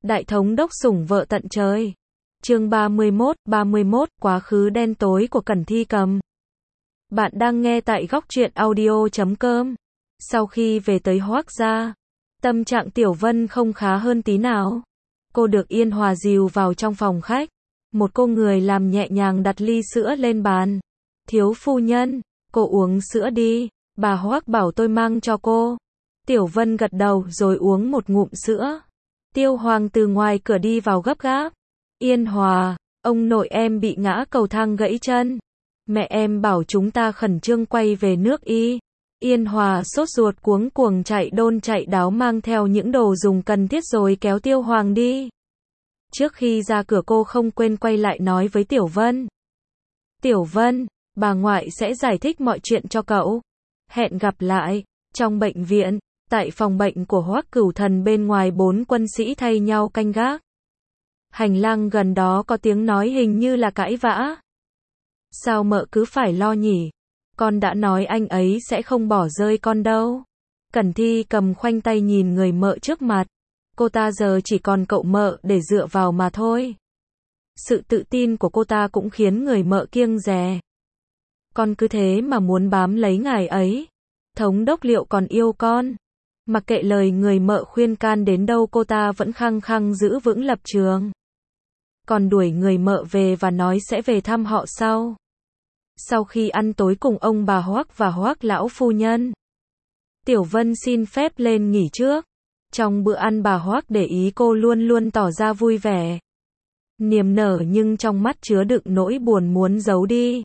Đại thống đốc sủng vợ tận trời. Chương 31, quá khứ đen tối của Cẩn Thi Cầm. Bạn đang nghe tại góc truyện audio.com. Sau khi về tới Hoác gia, tâm trạng Tiểu Vân không khá hơn tí nào. Cô được Yên Hòa dìu vào trong phòng khách. Một cô người làm nhẹ nhàng đặt ly sữa lên bàn. Thiếu phu nhân, cô uống sữa đi, bà Hoác bảo tôi mang cho cô. Tiểu Vân gật đầu rồi uống một ngụm sữa. Tiêu Hoàng từ ngoài cửa đi vào gấp gáp. Yên Hòa, ông nội em bị ngã cầu thang gãy chân. Mẹ em bảo chúng ta khẩn trương quay về nước y. Yên Hòa sốt ruột cuống cuồng chạy đôn chạy đáo mang theo những đồ dùng cần thiết rồi kéo Tiêu Hoàng đi. Trước khi ra cửa cô không quên quay lại nói với Tiểu Vân. Tiểu Vân, bà ngoại sẽ giải thích mọi chuyện cho cậu. Hẹn gặp lại. Trong bệnh viện, tại phòng bệnh của Hoắc Cửu Thần bên ngoài 4 quân sĩ thay nhau canh gác. Hành lang gần đó có tiếng nói hình như là cãi vã. Sao mợ cứ phải lo nhỉ? Con đã nói anh ấy sẽ không bỏ rơi con đâu. Cẩn Thi Cầm khoanh tay nhìn người mợ trước mặt. Cô ta giờ chỉ còn cậu mợ để dựa vào mà thôi. Sự tự tin của cô ta cũng khiến người mợ kiêng dè. Con cứ thế mà muốn bám lấy ngài ấy. Thống đốc liệu còn yêu con? Mặc kệ lời người mợ khuyên can đến đâu cô ta vẫn khăng khăng giữ vững lập trường. Còn đuổi người mợ về và nói sẽ về thăm họ sau. Sau khi ăn tối cùng ông bà Hoắc và Hoắc lão phu nhân, Tiểu Vân xin phép lên nghỉ trước. Trong bữa ăn bà Hoắc để ý cô luôn luôn tỏ ra vui vẻ, niềm nở nhưng trong mắt chứa đựng nỗi buồn muốn giấu đi.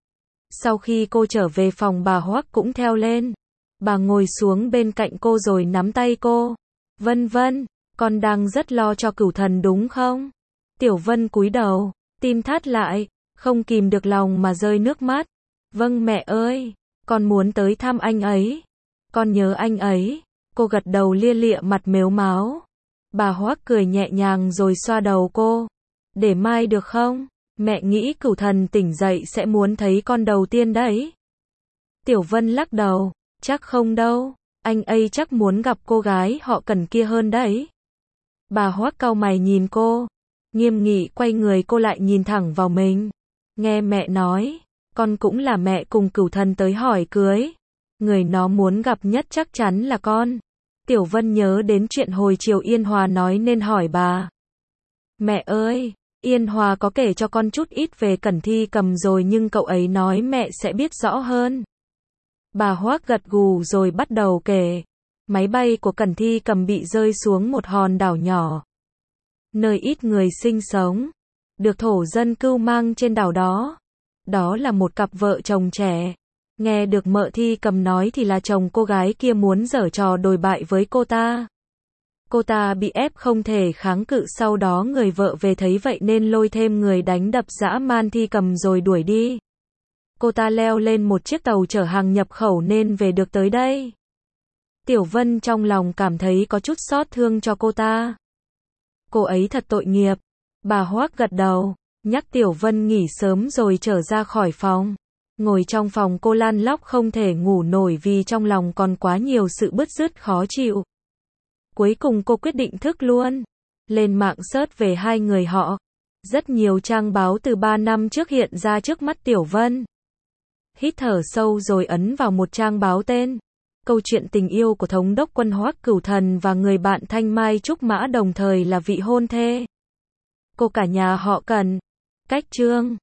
Sau khi cô trở về phòng bà Hoắc cũng theo lên. Bà ngồi xuống bên cạnh cô rồi nắm tay cô. Vân Vân, con đang rất lo cho Cửu Thần đúng không? Tiểu Vân cúi đầu, tim thắt lại, không kìm được lòng mà rơi nước mắt. Vâng mẹ ơi, con muốn tới thăm anh ấy. Con nhớ anh ấy. Cô gật đầu lia lịa mặt mếu máo. Bà Hoắc cười nhẹ nhàng rồi xoa đầu cô. Để mai được không? Mẹ nghĩ Cửu Thần tỉnh dậy sẽ muốn thấy con đầu tiên đấy. Tiểu Vân lắc đầu. Chắc không đâu, anh ấy chắc muốn gặp cô gái họ cần kia hơn đấy. Bà Hoắc cau mày nhìn cô, nghiêm nghị quay người cô lại nhìn thẳng vào mình. Nghe mẹ nói, con cũng là mẹ cùng Cửu Thần tới hỏi cưới. Người nó muốn gặp nhất chắc chắn là con. Tiểu Vân nhớ đến chuyện hồi chiều Yên Hòa nói nên hỏi bà. Mẹ ơi, Yên Hòa có kể cho con chút ít về Cẩn Thi Cầm rồi nhưng cậu ấy nói mẹ sẽ biết rõ hơn. Bà Hoắc gật gù rồi bắt đầu kể. Máy bay của Cẩn Thi Cầm bị rơi xuống một hòn đảo nhỏ, nơi ít người sinh sống, được thổ dân cưu mang trên đảo đó. Đó là một cặp vợ chồng trẻ. Nghe được mợ Thi Cầm nói thì là chồng cô gái kia muốn giở trò đồi bại với cô ta. Cô ta bị ép không thể kháng cự, sau đó người vợ về thấy vậy nên lôi thêm người đánh đập dã man Thi Cầm rồi đuổi đi. Cô ta leo lên một chiếc tàu chở hàng nhập khẩu nên về được tới đây. Tiểu Vân trong lòng cảm thấy có chút xót thương cho cô ta. Cô ấy thật tội nghiệp. Bà Hoắc gật đầu, nhắc Tiểu Vân nghỉ sớm rồi trở ra khỏi phòng. Ngồi trong phòng cô lăn lóc không thể ngủ nổi vì trong lòng còn quá nhiều sự bứt rứt khó chịu. Cuối cùng cô quyết định thức luôn. Lên mạng search về hai người họ. Rất nhiều trang báo từ 3 năm trước hiện ra trước mắt Tiểu Vân. Hít thở sâu rồi ấn vào một trang báo tên. Câu chuyện tình yêu của Thống đốc quân Hoắc Cửu Thần và người bạn Thanh Mai Trúc Mã đồng thời là vị hôn thê. Cô cả nhà họ Cẩn. Cách chương